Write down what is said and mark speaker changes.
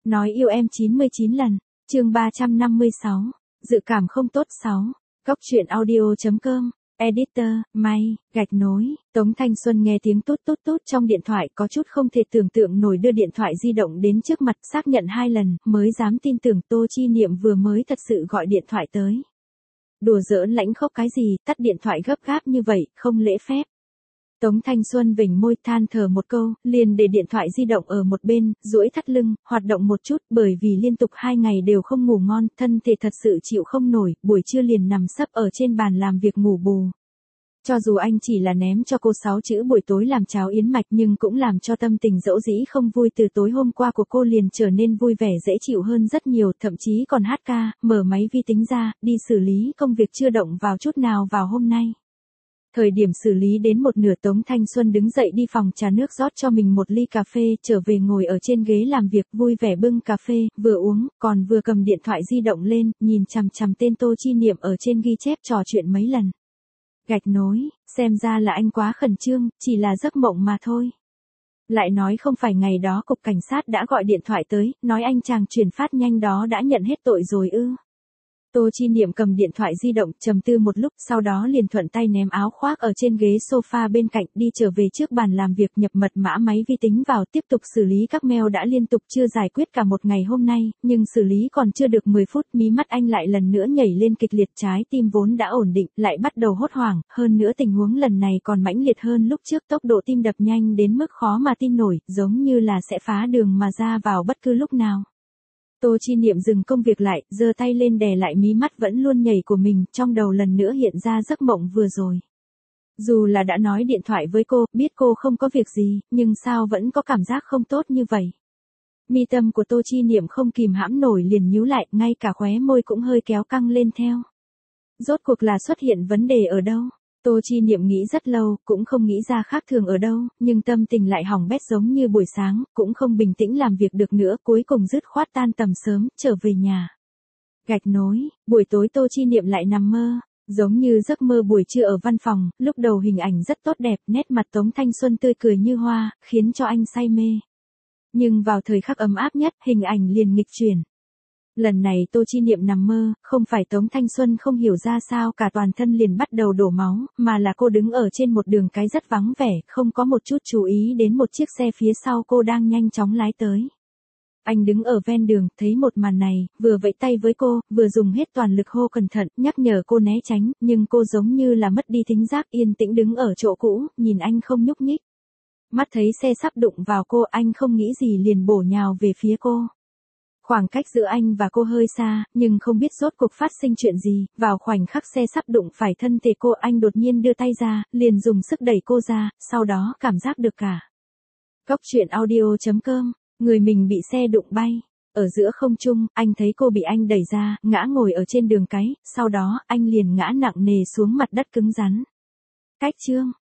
Speaker 1: Nói yêu em 99 lần. Chương 356. Dự cảm không tốt 6. Góc truyện audio.com. Editor, May, gạch nối. Tống Thanh Xuân nghe tiếng tút tút tút trong điện thoại có chút không thể tưởng tượng nổi, đưa điện thoại di động đến trước mặt xác nhận 2 lần mới dám tin tưởng Tô Chi Niệm vừa mới thật sự gọi điện thoại tới. Đùa giỡn lãnh khốc cái gì, tắt điện thoại gấp gáp như vậy, không lễ phép. Tống Thanh Xuân vểnh môi than thở một câu, liền để điện thoại di động ở một bên, duỗi thắt lưng, hoạt động một chút, bởi vì liên tục 2 ngày đều không ngủ ngon, thân thể thật sự chịu không nổi, buổi trưa liền nằm sấp ở trên bàn làm việc ngủ bù. Cho dù anh chỉ là ném cho cô 6 chữ buổi tối làm cháo yến mạch nhưng cũng làm cho tâm tình dẫu dĩ không vui từ tối hôm qua của cô liền trở nên vui vẻ dễ chịu hơn rất nhiều, thậm chí còn hát ca, mở máy vi tính ra, đi xử lý công việc chưa động vào chút nào vào hôm nay. Thời điểm xử lý đến một nửa, Tống Thanh Xuân đứng dậy đi phòng trà nước rót cho mình một ly cà phê, trở về ngồi ở trên ghế làm việc vui vẻ bưng cà phê, vừa uống, còn vừa cầm điện thoại di động lên, nhìn chằm chằm tên Tô Chi Niệm ở trên ghi chép trò chuyện mấy lần. Gạch nối, xem ra là anh quá khẩn trương, chỉ là giấc mộng mà thôi. Lại nói không phải ngày đó cục cảnh sát đã gọi điện thoại tới, nói anh chàng chuyển phát nhanh đó đã nhận hết tội rồi ư. Tô Chi Niệm cầm điện thoại di động, trầm tư một lúc, sau đó liền thuận tay ném áo khoác ở trên ghế sofa bên cạnh, đi trở về trước bàn làm việc, nhập mật mã máy vi tính vào, tiếp tục xử lý các mail đã liên tục chưa giải quyết cả một ngày hôm nay, nhưng xử lý còn chưa được 10 phút, mí mắt anh lại lần nữa nhảy lên kịch liệt, trái tim vốn đã ổn định, lại bắt đầu hốt hoảng, hơn nữa tình huống lần này còn mãnh liệt hơn lúc trước, tốc độ tim đập nhanh đến mức khó mà tin nổi, giống như là sẽ phá đường mà ra vào bất cứ lúc nào. Tô Chi Niệm dừng công việc lại, giơ tay lên đè lại mí mắt vẫn luôn nhảy của mình, trong đầu lần nữa hiện ra giấc mộng vừa rồi. Dù là đã nói điện thoại với cô, biết cô không có việc gì, nhưng sao vẫn có cảm giác không tốt như vậy. Mi tâm của Tô Chi Niệm không kìm hãm nổi liền nhíu lại, ngay cả khóe môi cũng hơi kéo căng lên theo. Rốt cuộc là xuất hiện vấn đề ở đâu? Tô Chi Niệm nghĩ rất lâu, cũng không nghĩ ra khác thường ở đâu, nhưng tâm tình lại hỏng bét giống như buổi sáng, cũng không bình tĩnh làm việc được nữa, cuối cùng dứt khoát tan tầm sớm, trở về nhà. Gạch nối, buổi tối Tô Chi Niệm lại nằm mơ, giống như giấc mơ buổi trưa ở văn phòng, lúc đầu hình ảnh rất tốt đẹp, nét mặt Tống Thanh Xuân tươi cười như hoa, khiến cho anh say mê. Nhưng vào thời khắc ấm áp nhất, hình ảnh liền nghịch chuyển. Lần này Tô Chi Niệm nằm mơ, không phải Tống Thanh Xuân không hiểu ra sao cả toàn thân liền bắt đầu đổ máu, mà là cô đứng ở trên một đường cái rất vắng vẻ, không có một chút chú ý đến một chiếc xe phía sau cô đang nhanh chóng lái tới. Anh đứng ở ven đường, thấy một màn này, vừa vẫy tay với cô, vừa dùng hết toàn lực hô cẩn thận, nhắc nhở cô né tránh, nhưng cô giống như là mất đi thính giác, yên tĩnh đứng ở chỗ cũ, nhìn anh không nhúc nhích. Mắt thấy xe sắp đụng vào cô, anh không nghĩ gì liền bổ nhào về phía cô. Khoảng cách giữa anh và cô hơi xa, nhưng không biết rốt cuộc phát sinh chuyện gì, vào khoảnh khắc xe sắp đụng phải thân thể cô, anh đột nhiên đưa tay ra, liền dùng sức đẩy cô ra, sau đó cảm giác được cả. Góc truyện audio.com, người mình bị xe đụng bay. Ở giữa không trung, anh thấy cô bị anh đẩy ra, ngã ngồi ở trên đường cái, sau đó, anh liền ngã nặng nề xuống mặt đất cứng rắn. Cách chương.